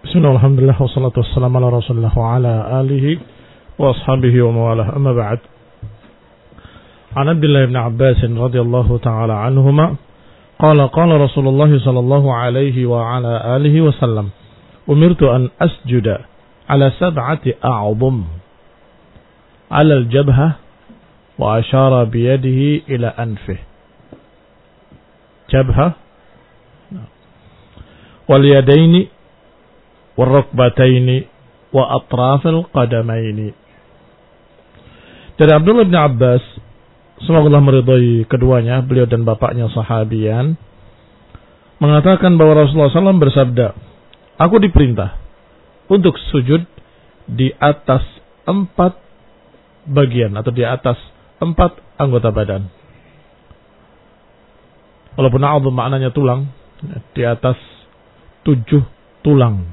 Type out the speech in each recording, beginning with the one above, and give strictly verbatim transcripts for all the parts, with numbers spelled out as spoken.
Bismillah, alhamdulillah, wassalatu wassalamu ala rasulillah wa ala alihi wa ashabihi wa mawalah, amma ba'd. An Abdullah ibn Abbas radhiyallahu ta'ala anhuma qala qala Rasulullah sallallahu alaihi wa ala alihi wa sallam umirtu an asjuda ala sab'ati a'zum ala al-jabhah wa ashara biyadihi ila anfih. Jabhah wal yadaini wal rukbataini wa atrafil qadamaini. Dari Abdullah bin Abbas, semoga Allah meridai keduanya, beliau dan bapaknya sahabian, mengatakan bahwa Rasulullah shallallahu alaihi wasallam bersabda, aku diperintah untuk sujud di atas empat bagian atau di atas empat anggota badan. Walaupun a'zam maknanya tulang, di atas tujuh tulang.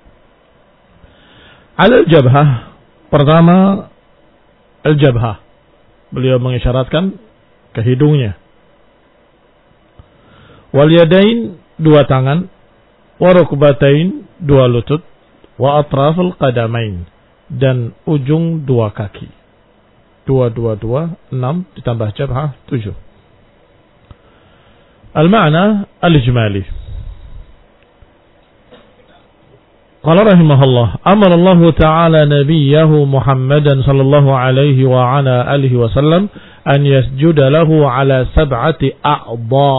Al-jabhah, pertama al-jabhah, beliau mengisyaratkan ke hidungnya. Wal yadain, dua tangan. Wa rukbatain, dua lutut. Wa atraful qadamain, dan ujung dua kaki. Dua, dua, dua, enam, ditambah jabhah, tujuh. Al-ma'na al-ijmali. Qala rahimahullah, amara Allah Ta'ala nabiyahu Muhammadan sallallahu alaihi wa ala alihi wa sallam an yasjuda lahu ala sab'ati a'dha.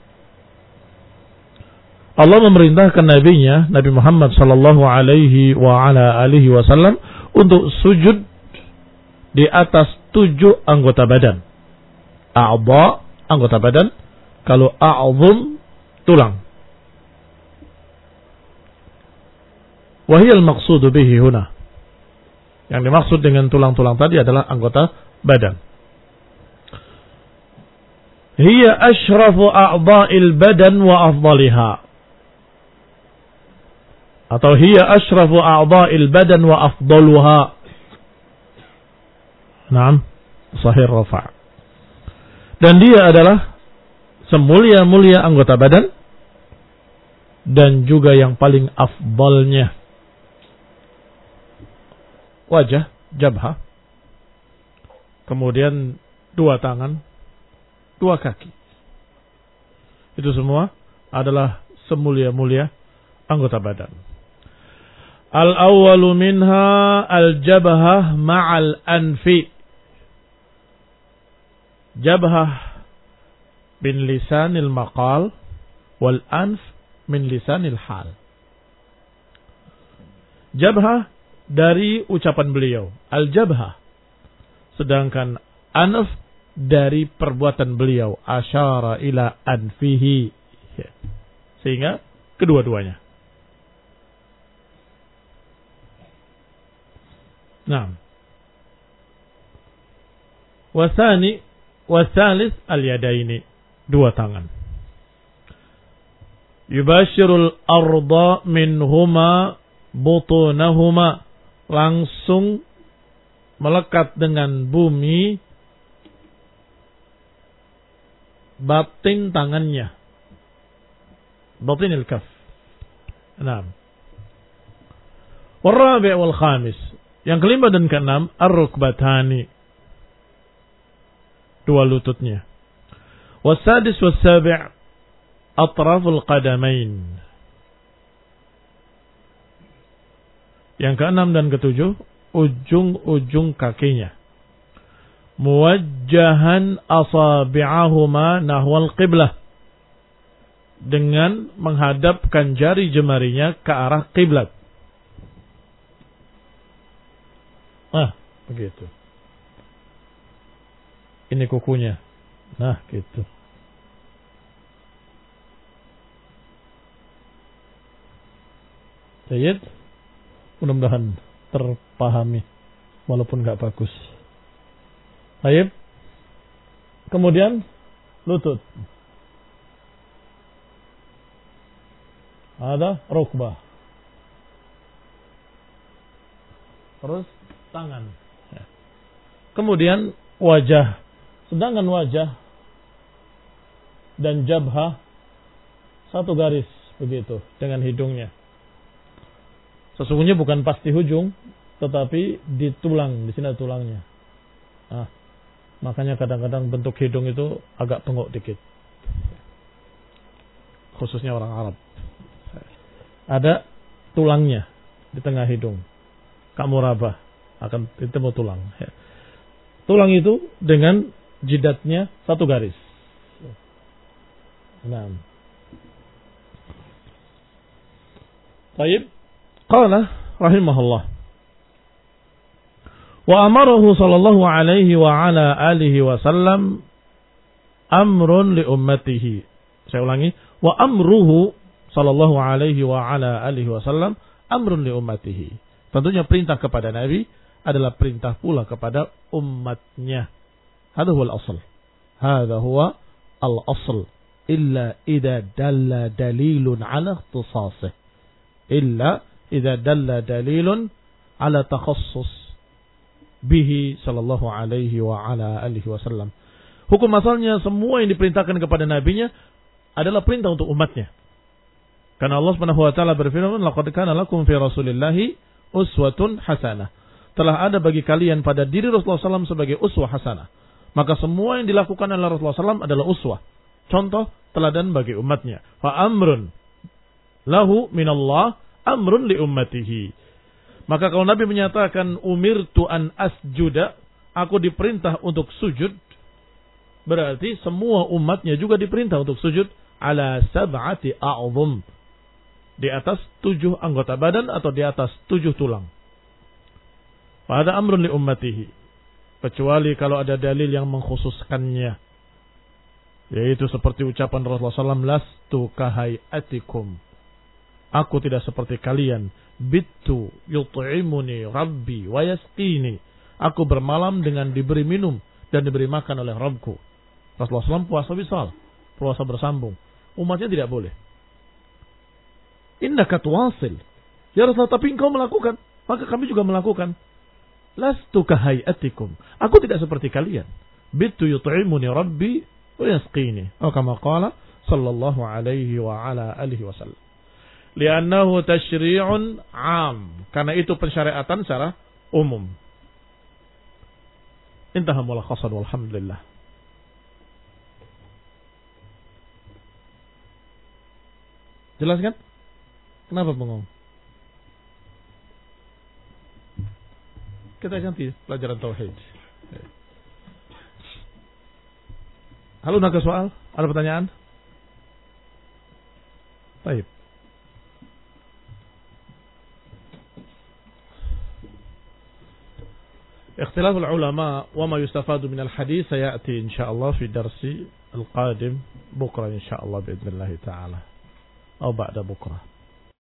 Allah memerintahkan nabinya, Nabi Muhammad sallallahu alaihi wa ala alihi wa sallam, untuk sujud di atas tujuh anggota badan. A'dha, anggota badan. Kalau a'zum, tulang. Wahiyal maqsudu bihi huna. Yang dimaksud dengan tulang-tulang tadi adalah anggota badan. Hiya ashrafu a'dha'il badan wa afdaliha. Atau hiya ashrafu a'dha'il badan wa afdaluha. Naam, sahih rafa'. Dan dia adalah semulia-mulia anggota badan dan juga yang paling afdalnya. Wajah, jabhah, kemudian dua tangan, dua kaki. Itu semua adalah semulia-mulia anggota badan. Al-awwalu minha al-jabhah ma'al anfi. Jabhah bin lisanil maqal wal anf min lisanil hal. Jabhah dari ucapan beliau, al-jabhah. Sedangkan anf dari perbuatan beliau, asyara ila anfihi. Sehingga kedua-duanya. Nah. Wasani wasalis al-yadaini, dua tangan. Yubashirul arda minhuma butunahuma, langsung melekat dengan bumi batin tangannya. Batinil kaf. Naam. Warabi' wal khamis, yang kelima dan keenam, ar-rukbatani, dua lututnya. Wasadis wasabi' atraful qadamain. Yang keenam dan ketujuh, ujung-ujung kakinya. Muwajjahan asabi'ahuma nahwal qiblah, dengan menghadapkan jari jemarinya ke arah kiblat. Ah, begitu. Ini kukunya. Nah, gitu. Baik. Mudah-mudahan terpahami walaupun enggak bagus. Baik. Kemudian lutut. Ada rukbah. Terus tangan. Kemudian wajah. Sedangkan wajah dan jabhah satu garis begitu dengan hidungnya. Sesungguhnya bukan pas di ujung, tetapi di tulang, di sini ada tulangnya. Nah, makanya kadang-kadang bentuk hidung itu agak bengok dikit. Khususnya orang Arab. Ada tulangnya di tengah hidung. Kamu rabah akan ketemu tulang. Tulang itu dengan jidatnya satu garis. Nah. Baik. Qala rahimahullah. Wa amarahu sallallahu alaihi wa ala alihi wa sallam amrun li ummatihi. Saya ulangi. Wa amruhu sallallahu alaihi wa ala alihi wa sallam amrun li ummatihi. Tentunya perintah kepada Nabi adalah perintah pula kepada umatnya. Hada huwa al-asl. Hada huwa al-asl. Illa idza dalla dalilun ala ikhtisasih. Illa idza dalla dalilun ala takhassus bihi sallallahu alaihi wa ala alihi wasallam. Hukum asalnya semua yang diperintahkan kepada nabinya adalah perintah untuk umatnya. Karena Allah Subhanahu wa taala berfirman, "Laqad kana lakum fi Rasulillahi uswatun hasanah." Telah ada bagi kalian pada diri Rasulullah sallallahu alaihi wasallam sebagai uswah hasanah. Maka semua yang dilakukan oleh Rasulullah sallallahu alaihi wasallam adalah uswah. Contoh teladan bagi umatnya. Fa amrun lahu minallah amrun li ummatihi. Maka kalau Nabi menyatakan umirtu an asjuda, aku diperintah untuk sujud, berarti semua umatnya juga diperintah untuk sujud ala sab'ati a'zum, di atas tujuh anggota badan atau di atas tujuh tulang. Pada amrun li ummatihi, kecuali kalau ada dalil yang mengkhususkannya, yaitu seperti ucapan Rasulullah sallallahu alaihi wasallam, lastu kahayatikum, aku tidak seperti kalian, bittu yut'imuni rabbi wa yasqini, aku bermalam dengan diberi minum dan diberi makan oleh Rabbku. Rasulullah sallallahu alaihi wasallam puasa wisal, puasa bersambung. Umatnya tidak boleh. Innaka tuwasil, ya Rasulullah, tapi engkau melakukan, maka kami juga melakukan. Lastu kahayatikum, aku tidak seperti kalian, bittu yut'imuni rabbi wa yasqini, atau kama qala sallallahu alaihi wa ala alihi wasallam. Li'annahu tashri'un 'am, karena itu pensyariatan secara umum. Intaha mulakhasan walhamdulillah. Jelas kan? Kenapa bengong? Kita ganti pelajaran tauhid. Halo, nak soal? Ada pertanyaan? Baik. اختلاف العلماء وما يستفاد من الحديث سيأتي إن شاء الله في درس القادم بكرة إن شاء الله بإذن الله تعالى أو بعد بكرة.